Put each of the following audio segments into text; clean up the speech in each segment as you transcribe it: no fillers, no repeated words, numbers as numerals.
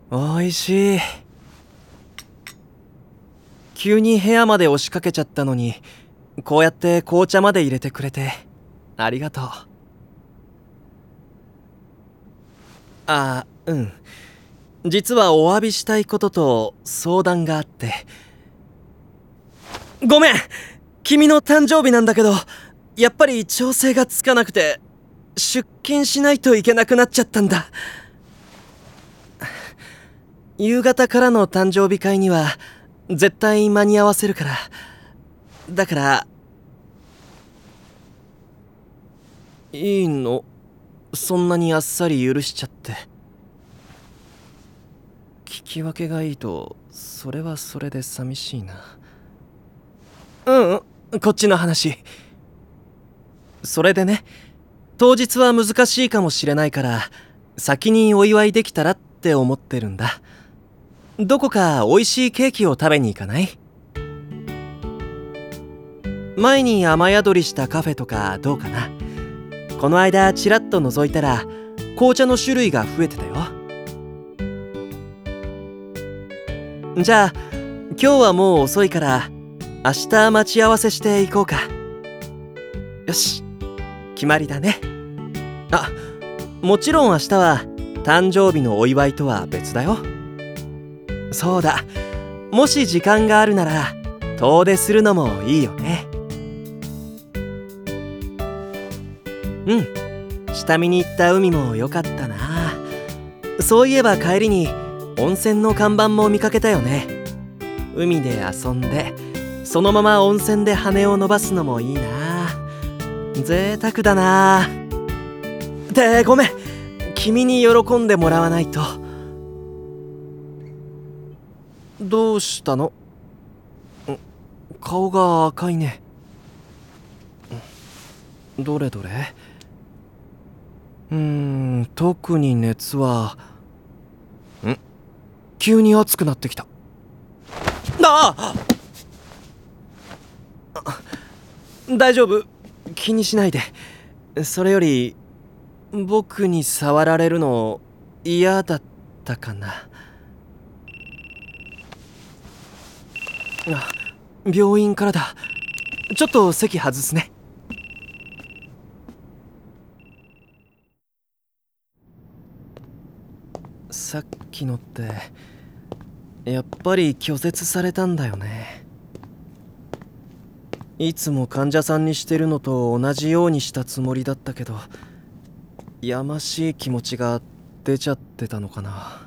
おいしい。急に部屋まで押しかけちゃったのに、こうやって紅茶まで入れてくれてありがとう。うん。実はお詫びしたいことと相談があって。ごめん、君の誕生日なんだけど、やっぱり調整がつかなくて出勤しないといけなくなっちゃったんだ。夕方からの誕生日会には絶対間に合わせるから。だから。いいの？そんなにあっさり許しちゃって。聞き分けがいいとそれはそれで寂しいな。こっちの話。それでね、当日は難しいかもしれないから先にお祝いできたらって思ってるんだ。どこか美味しいケーキを食べに行かない？前に雨宿りしたカフェとかどうかな。この間ちらっと覗いたら紅茶の種類が増えてたよ。じゃあ今日はもう遅いから明日待ち合わせしていこうか。よし、決まりだね。もちろん明日は誕生日のお祝いとは別だよ。そうだ、もし時間があるなら遠出するのもいいよね。下見に行った海も良かったな。そういえば帰りに温泉の看板も見かけたよね。海で遊んでそのまま温泉で羽を伸ばすのもいいな。贅沢だな。ってごめん、君に喜んでもらわないと。どうしたの？顔が赤いね。どれどれ。特に熱は。急に熱くなってきた。大丈夫、気にしないで。それより僕に触られるの嫌だったかな。病院からだ。ちょっと席外すね。さっきのってやっぱり拒絶されたんだよね。いつも患者さんにしてるのと同じようにしたつもりだったけど、やましい気持ちが出ちゃってたのかな。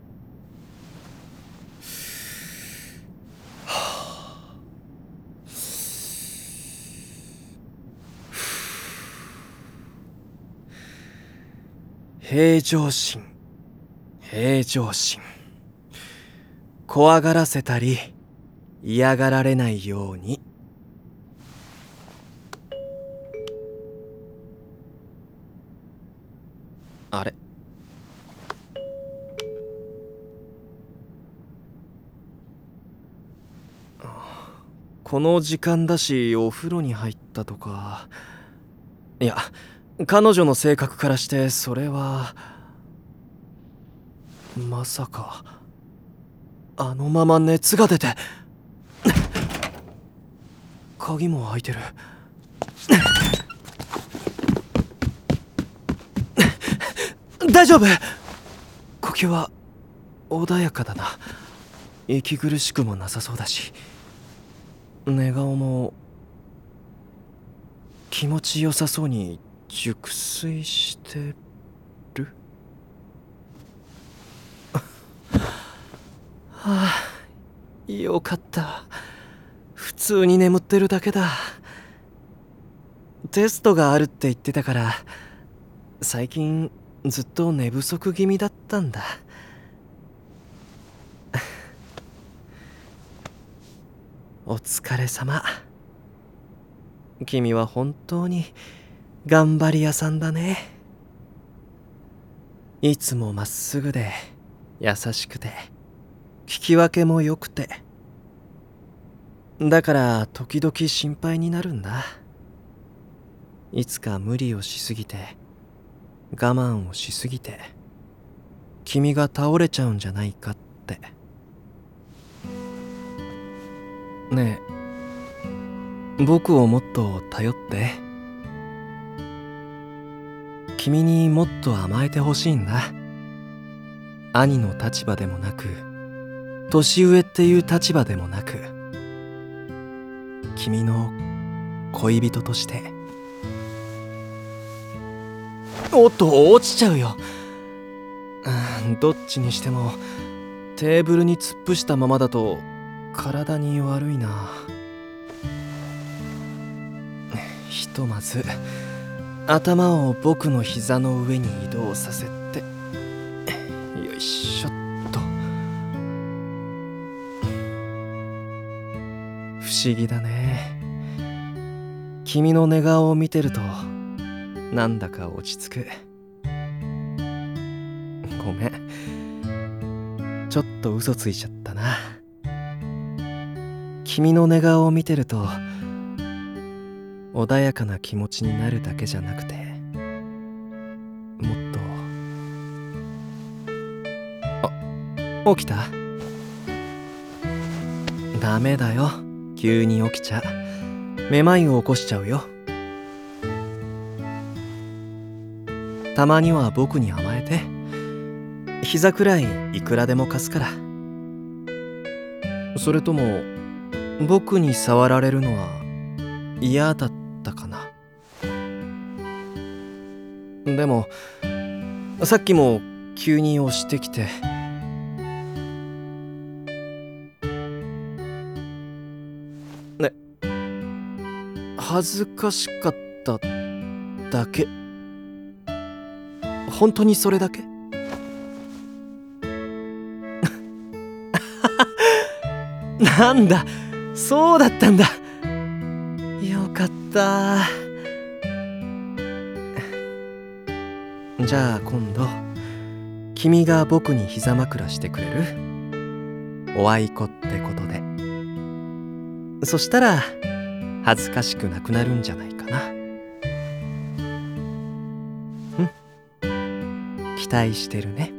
平常心、平常心。怖がらせたり嫌がられないように。あれ、この時間だしお風呂に入ったとか。いや、彼女の性格からしてそれは。まさかあのまま熱が出て。鍵も開いてる。大丈夫？呼吸は穏やかだな。息苦しくもなさそうだし、寝顔も気持ちよさそうに熟睡してる。よかった。普通に眠ってるだけだ。テストがあるって言ってたから最近ずっと寝不足気味だったんだ。お疲れ様。君は本当に頑張り屋さんだね。いつもまっすぐで優しくて聞き分けも良くて。だから時々心配になるんだ。いつか無理をしすぎて我慢をしすぎて君が倒れちゃうんじゃないかって。ねえ、僕をもっと頼って。君にもっと甘えてほしいんだ。兄の立場でもなく、年上っていう立場でもなく、君の恋人として。おっと、落ちちゃうよ。どっちにしてもテーブルに突っ伏したままだと体に悪いな。ひとまず頭を僕の膝の上に移動させて、よいしょっと。不思議だね。君の寝顔を見てるとなんだか落ち着く。ごめん、ちょっと嘘ついちゃったな。君の寝顔を見てると穏やかな気持ちになるだけじゃなくて、もっと。起きた？ダメだよ、急に起きちゃめまいを起こしちゃうよ。たまには僕に甘えて。膝くらいいくらでも貸すから。それとも僕に触られるのは嫌だったかな。でもさっきも急に押してきて。ね、恥ずかしかっただけ。本当にそれだけ？なんだ、そうだったんだ。よかった。じゃあ今度君が僕に膝枕してくれる？おあいこってことで。そしたら恥ずかしくなくなるんじゃないかな。期待してるね。